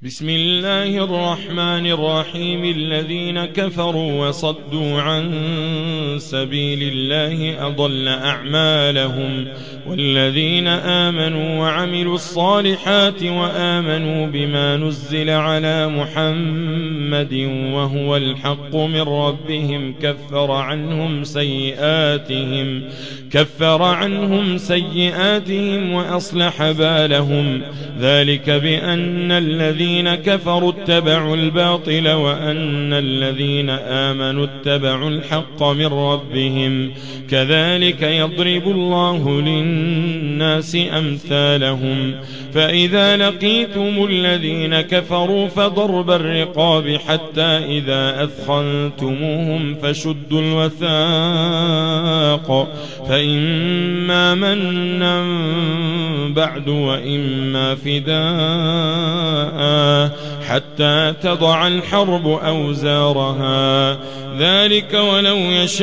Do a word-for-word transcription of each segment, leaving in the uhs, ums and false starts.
بسم الله الرحمن الرحيم. الذين كفروا وصدوا عن سبيل الله أضل أعمالهم، والذين آمنوا وعملوا الصالحات وآمنوا بما نزل على محمد وهو الحق من ربهم كفر عنهم سيئاتهم كفر عنهم سيئاتهم وأصلح بالهم. ذلك بأن الذين كفروا اتبعوا الباطل وأن الذين آمنوا اتبعوا الحق من ربهم. كذلك يضرب الله للناس أمثالهم. فإذا لقيتم الذين كفروا فضرب الرقاب حتى إذا أثخنتموهم فشدوا الوثاق، فإما منا بعد وإما فداء حتى تضع الحرب أوزارها. ذلك ولو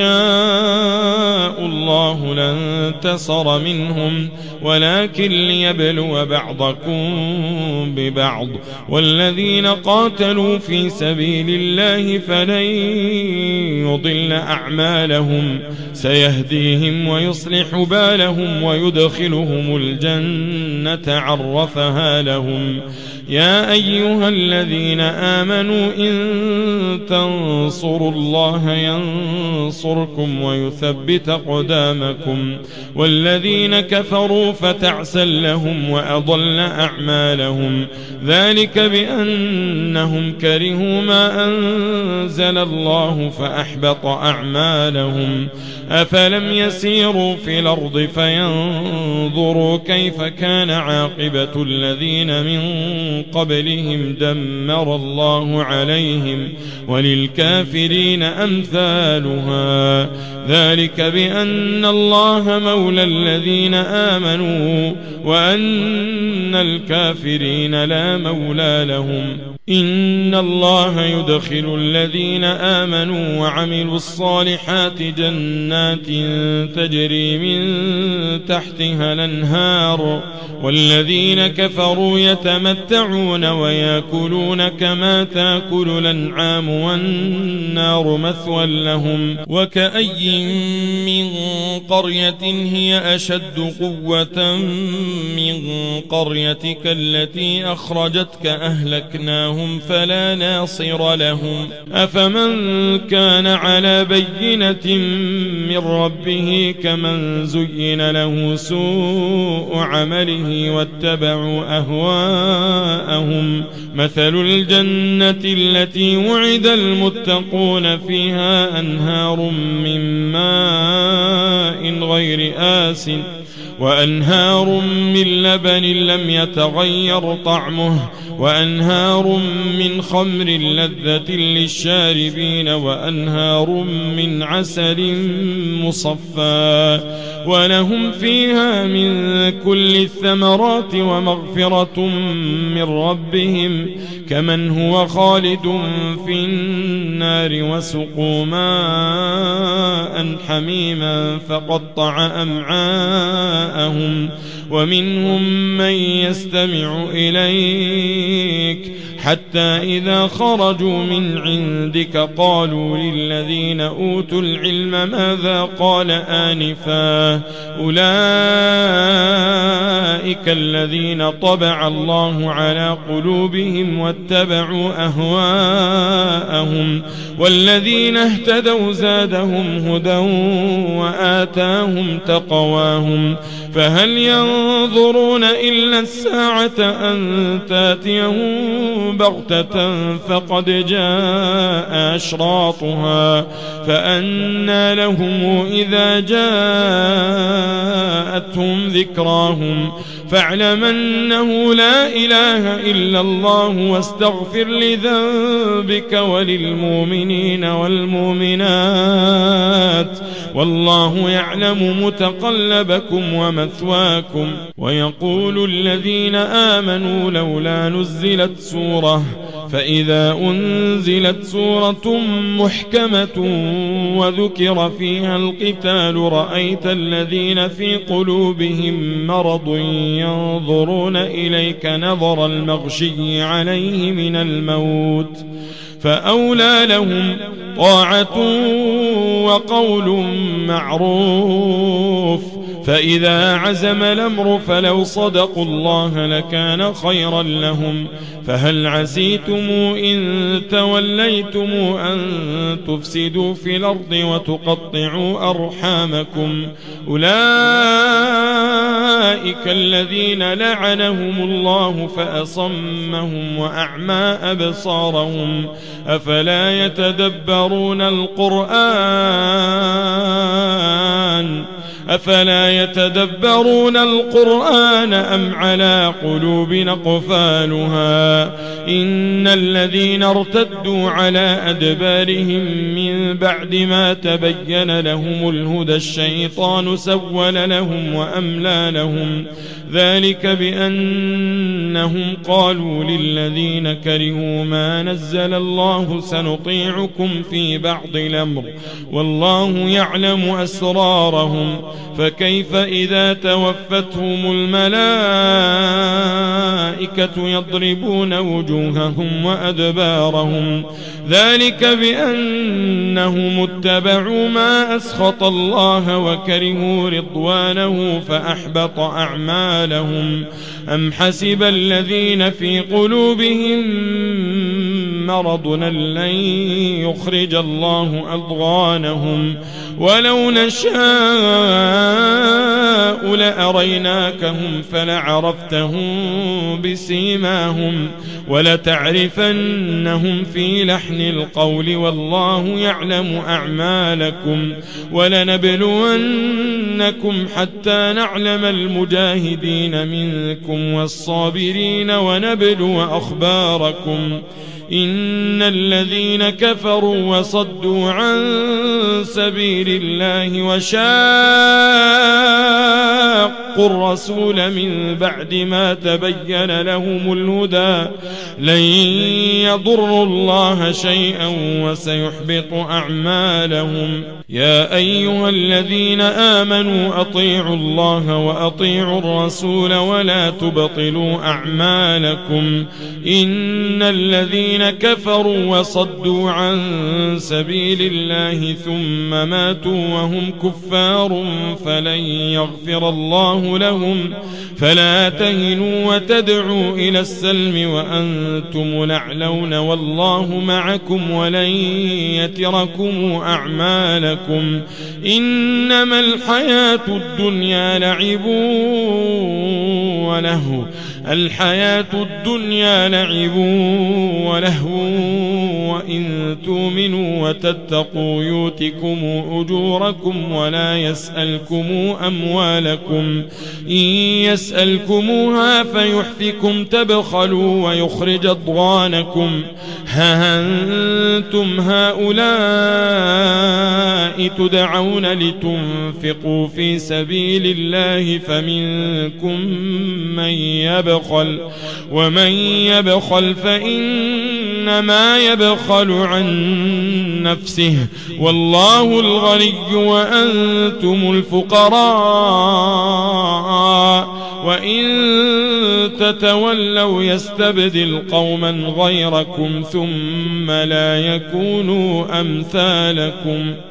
يشاء الله لانتصر منهم، ولكن ليبلو بعضكم ببعض. والذين قاتلوا في سبيل الله فلن يضل أعمالهم، سيهديهم ويصلح بالهم ويدخلهم الجنة عرفها لهم. يا أيها الذين آمنوا إن تنصروا الله ينصركم ويثبت أقدامكم. والذين كفروا فتعسا لهم وأضل أعمالهم. ذلك بأنهم كرهوا ما أنزل الله فأحبط أعمالهم. أفلم يسيروا في الأرض فينظروا كيف كان عاقبة الذين من قبلهم دمر الله عليهم وللكافرين أمثالها. ذلك بأن الله مولى الذين آمنوا وأن الكافرين لا مولى لهم. إن الله يدخل الذين آمنوا وعملوا الصالحات جنات تجري من تحتها الأنهار، والذين كفروا يتمتعون ويأكلون كما تأكل الأنعام والنار مثوى لهم. وكأي من قرية هي أشد قوة من قريتك التي أخرجتك أهلكناهم فلا ناصر لهم. أفمن كان على بينة من ربه كمن زين له سوء عمله واتبعوا أهواءهم. مثل الجنة التي وعد المتقون فيها أنهار من ماء غير آسٍ وأنهار من لبن لم يتغير طعمه وأنهار من خمر لذة للشاربين وأنهار من عسل مصفى ولهم فيها من كل الثمرات ومغفرة من ربهم كمن هو خالد في النار وسقوا ماء حميما فقطع أمعاءهم. ومنهم من يستمع إليك حتى إذا خرجوا من عندك قالوا للذين أوتوا العلم ماذا قال آنفا أولئك الذين طبع الله على قلوبهم واتبعوا أهواءهم. والذين اهتدوا زادهم هدى وآتاهم تقواهم. فهل ينظرون إلا الساعة أن تأتيهم بغتة فقد جاء أشراطها فأنى لهم إذا جاءتهم ذكراهم. فاعلم أنه لا إله إلا الله واستغفر لذنبك وللمؤمنين والمؤمنات والله يعلم متقلبكم ومثواكم. ويقول الذين آمنوا لولا نزلت سورة فإذا أنزلت سورة محكمة وذكر فيها القتال رأيت الذين في قلوبهم مرض ينظرون إليك نظر المغشي عليه من الموت فأولى لهم طاعة وقول معروف فإذا عزم الأمر فلو صدقوا الله لكان خيرا لهم فهل عسيتم إن توليتم أن تفسدوا في الأرض وتقطعوا أرحامكم أولئك الذين لعنهم الله فأصمهم وأعمى أبصارهم أفلا يتدبرون القرآن أفلا يتدبرون القرآن أم على قلوب أقفالها إن الذين ارتدوا على أدبارهم من بعد ما تبين لهم الهدى الشيطان سول لهم وأملى لهم ذلك بأنهم قالوا للذين كرهوا ما نزل الله سنطيعكم في بعض الأمر والله يعلم أسرارهم فكيف إذا توفتهم الملائكة يضربون وجوههم وأدبارهم ذلك بأنهم اتبعوا ما أسخط الله وكرهوا رضوانه فأحبط أعمالهم أم حسب الذين في قلوبهم مرض لن يخرج الله أضغانهم ولو نشاء لأريناكهم فلعرفتهم بسيماهم ولتعرفنهم في لحن القول والله يعلم أعمالكم ولنبلونكم حتى نعلم المجاهدين منكم والصابرين ونبلو أخباركم إن الذين كفروا وصدوا عن سبيل الله وشاقوا الرسول من بعد ما تبين لهم الهدى لن يضروا الله شيئا وسيحبط أعمالهم يا أيها الذين آمنوا أطيعوا الله وأطيعوا الرسول ولا تبطلوا أعمالكم إن الذين كفروا وصدوا عن سبيل الله ثم ماتوا وهم كفار فلن يغفر الله لهم فلا تهنوا وتدعوا إلى السلم وأنتم الأعلون والله معكم ولن يتركم أعمالكم إنما الحياة الدنيا لعب ولهو الحياة الدنيا لعب ولهو وإن تؤمنوا وتتقوا يؤتكم أجوركم ولا يسألكم أموالكم إن يسألكموها فيحفكم تبخلوا ويخرج أضغانكم ها أنتم هؤلاء تدعون لتنفقوا في سبيل الله فمنكم من يبخل ومن يبخل فإنما يبخل عن نفسه والله الغني وأنتم الفقراء وإن تتولوا يستبدل قوما غيركم ثم لا يكونوا أمثالكم